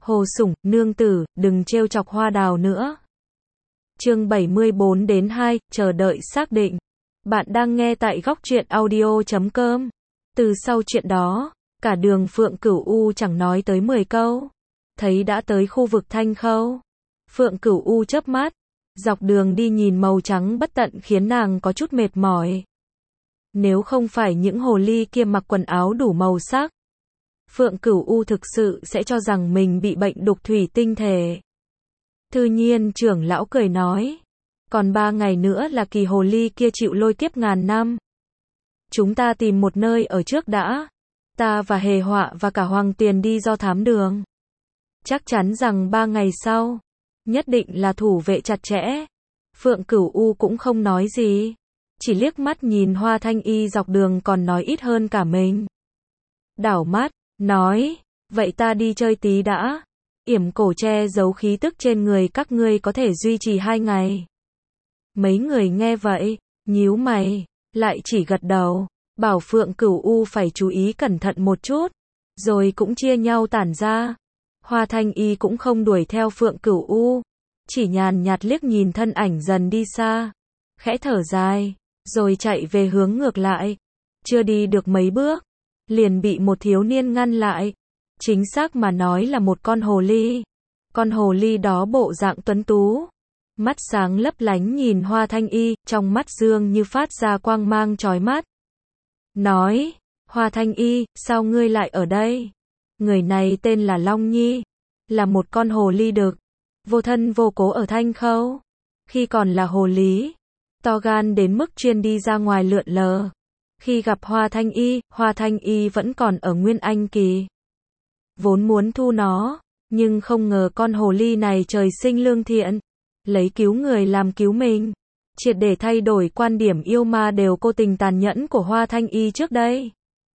Hồ Sủng, nương tử, đừng trêu chọc Hoa Đào nữa. Chương 74-2, chờ đợi xác định. Bạn đang nghe tại góc truyện audio.com. Từ sau chuyện đó, cả đường Phượng Cửu U chẳng nói tới 10 câu. Thấy đã tới khu vực Thanh Khâu. Phượng Cửu U chớp mắt, dọc đường đi nhìn màu trắng bất tận khiến nàng có chút mệt mỏi. Nếu không phải những hồ ly kia mặc quần áo đủ màu sắc, Phượng Cửu U thực sự sẽ cho rằng mình bị bệnh đục thủy tinh thể. Thư Nhiên trưởng lão cười nói, còn 3 ngày nữa là kỳ hồ ly kia chịu lôi kiếp ngàn năm. Chúng ta tìm một nơi ở trước đã. Ta và Hề Họa và cả Hoàng Tiền đi do thám đường. Chắc chắn rằng 3 ngày sau, nhất định là thủ vệ chặt chẽ. Phượng Cửu U cũng không nói gì, chỉ liếc mắt nhìn Hoa Thanh Y dọc đường còn nói ít hơn cả mình. Đảo mắt, nói, vậy ta đi chơi tí đã. Yểm cổ che giấu khí tức trên người các ngươi có thể duy trì 2 ngày. Mấy người nghe vậy, nhíu mày, lại chỉ gật đầu, bảo Phượng Cửu U phải chú ý cẩn thận một chút, rồi cũng chia nhau tản ra. Hoa Thanh Y cũng không đuổi theo Phượng Cửu U, chỉ nhàn nhạt liếc nhìn thân ảnh dần đi xa, khẽ thở dài, rồi chạy về hướng ngược lại. Chưa đi được mấy bước, liền bị một thiếu niên ngăn lại. Chính xác mà nói là một con hồ ly. Con hồ ly đó bộ dạng tuấn tú, mắt sáng lấp lánh nhìn Hoa Thanh Y, trong mắt dương như phát ra quang mang chói mắt. Nói, Hoa Thanh Y, sao ngươi lại ở đây? Người này tên là Long Nhi, là một con hồ ly đực, vô thân vô cố ở Thanh Khâu. Khi còn là hồ lý, to gan đến mức chuyên đi ra ngoài lượn lờ. Khi gặp Hoa Thanh Y vẫn còn ở Nguyên Anh kỳ. Vốn muốn thu nó, nhưng không ngờ con hồ ly này trời sinh lương thiện, lấy cứu người làm cứu mình, triệt để thay đổi quan điểm yêu ma đều cố tình tàn nhẫn của Hoa Thanh Y trước đây.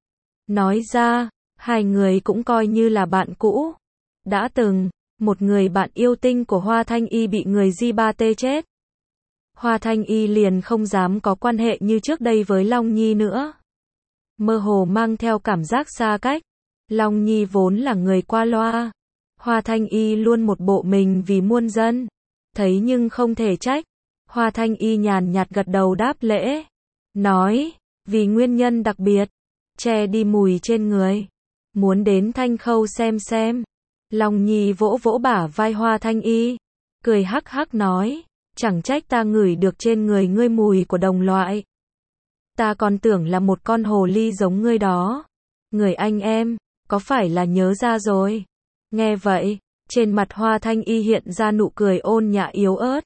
Nói ra, hai người cũng coi như là bạn cũ. Đã từng, một người bạn yêu tinh của Hoa Thanh Y bị người Di-ba-tê chết. Hoa Thanh Y liền không dám có quan hệ như trước đây với Long Nhi nữa. Mơ hồ mang theo cảm giác xa cách. Long Nhi vốn là người qua loa. Hoa Thanh Y luôn một bộ mình vì muôn dân. Thấy nhưng không thể trách. Hoa Thanh Y nhàn nhạt gật đầu đáp lễ. Nói, vì nguyên nhân đặc biệt, che đi mùi trên người. Muốn đến Thanh Khâu xem. Long Nhi vỗ vỗ bả vai Hoa Thanh Y, cười hắc hắc nói, chẳng trách ta ngửi được trên người ngươi mùi của đồng loại. Ta còn tưởng là một con hồ ly giống ngươi đó. Người anh em, có phải là nhớ ra rồi? Nghe vậy, trên mặt Hoa Thanh Y hiện ra nụ cười ôn nhã yếu ớt.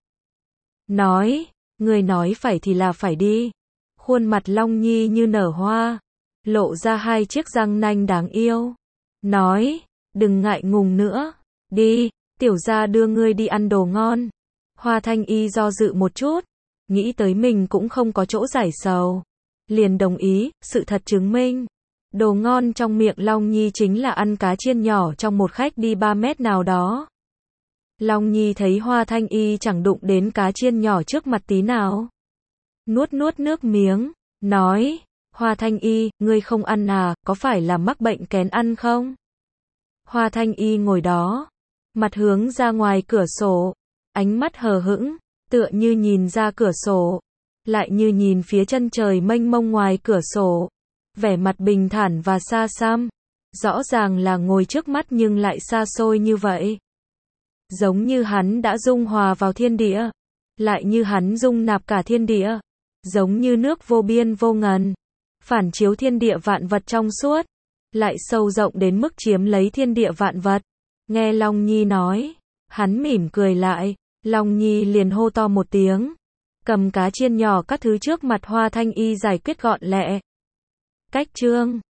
Nói, ngươi nói phải thì là phải đi. Khuôn mặt Long Nhi như nở hoa, lộ ra 2 chiếc răng nanh đáng yêu. Nói, đừng ngại ngùng nữa, đi, tiểu gia đưa ngươi đi ăn đồ ngon. Hoa Thanh Y do dự một chút, nghĩ tới mình cũng không có chỗ giải sầu, liền đồng ý. Sự thật chứng minh, đồ ngon trong miệng Long Nhi chính là ăn cá chiên nhỏ trong một khách đi 3 mét nào đó. Long Nhi thấy Hoa Thanh Y chẳng đụng đến cá chiên nhỏ trước mặt tí nào, nuốt nước miếng, nói, Hoa Thanh Y, ngươi không ăn à, có phải là mắc bệnh kén ăn không? Hoa Thanh Y ngồi đó, mặt hướng ra ngoài cửa sổ, ánh mắt hờ hững, tựa như nhìn ra cửa sổ, lại như nhìn phía chân trời mênh mông ngoài cửa sổ, vẻ mặt bình thản và xa xăm, rõ ràng là ngồi trước mắt nhưng lại xa xôi như vậy. Giống như hắn đã dung hòa vào thiên địa, lại như hắn dung nạp cả thiên địa, giống như nước vô biên vô ngần, phản chiếu thiên địa vạn vật trong suốt, lại sâu rộng đến mức chiếm lấy thiên địa vạn vật. Nghe Long Nhi nói, hắn mỉm cười lại, Long Nhi liền hô to một tiếng, cầm cá chiên nhỏ các thứ trước mặt Hoa Thanh Y giải quyết gọn lẹ. Cách chương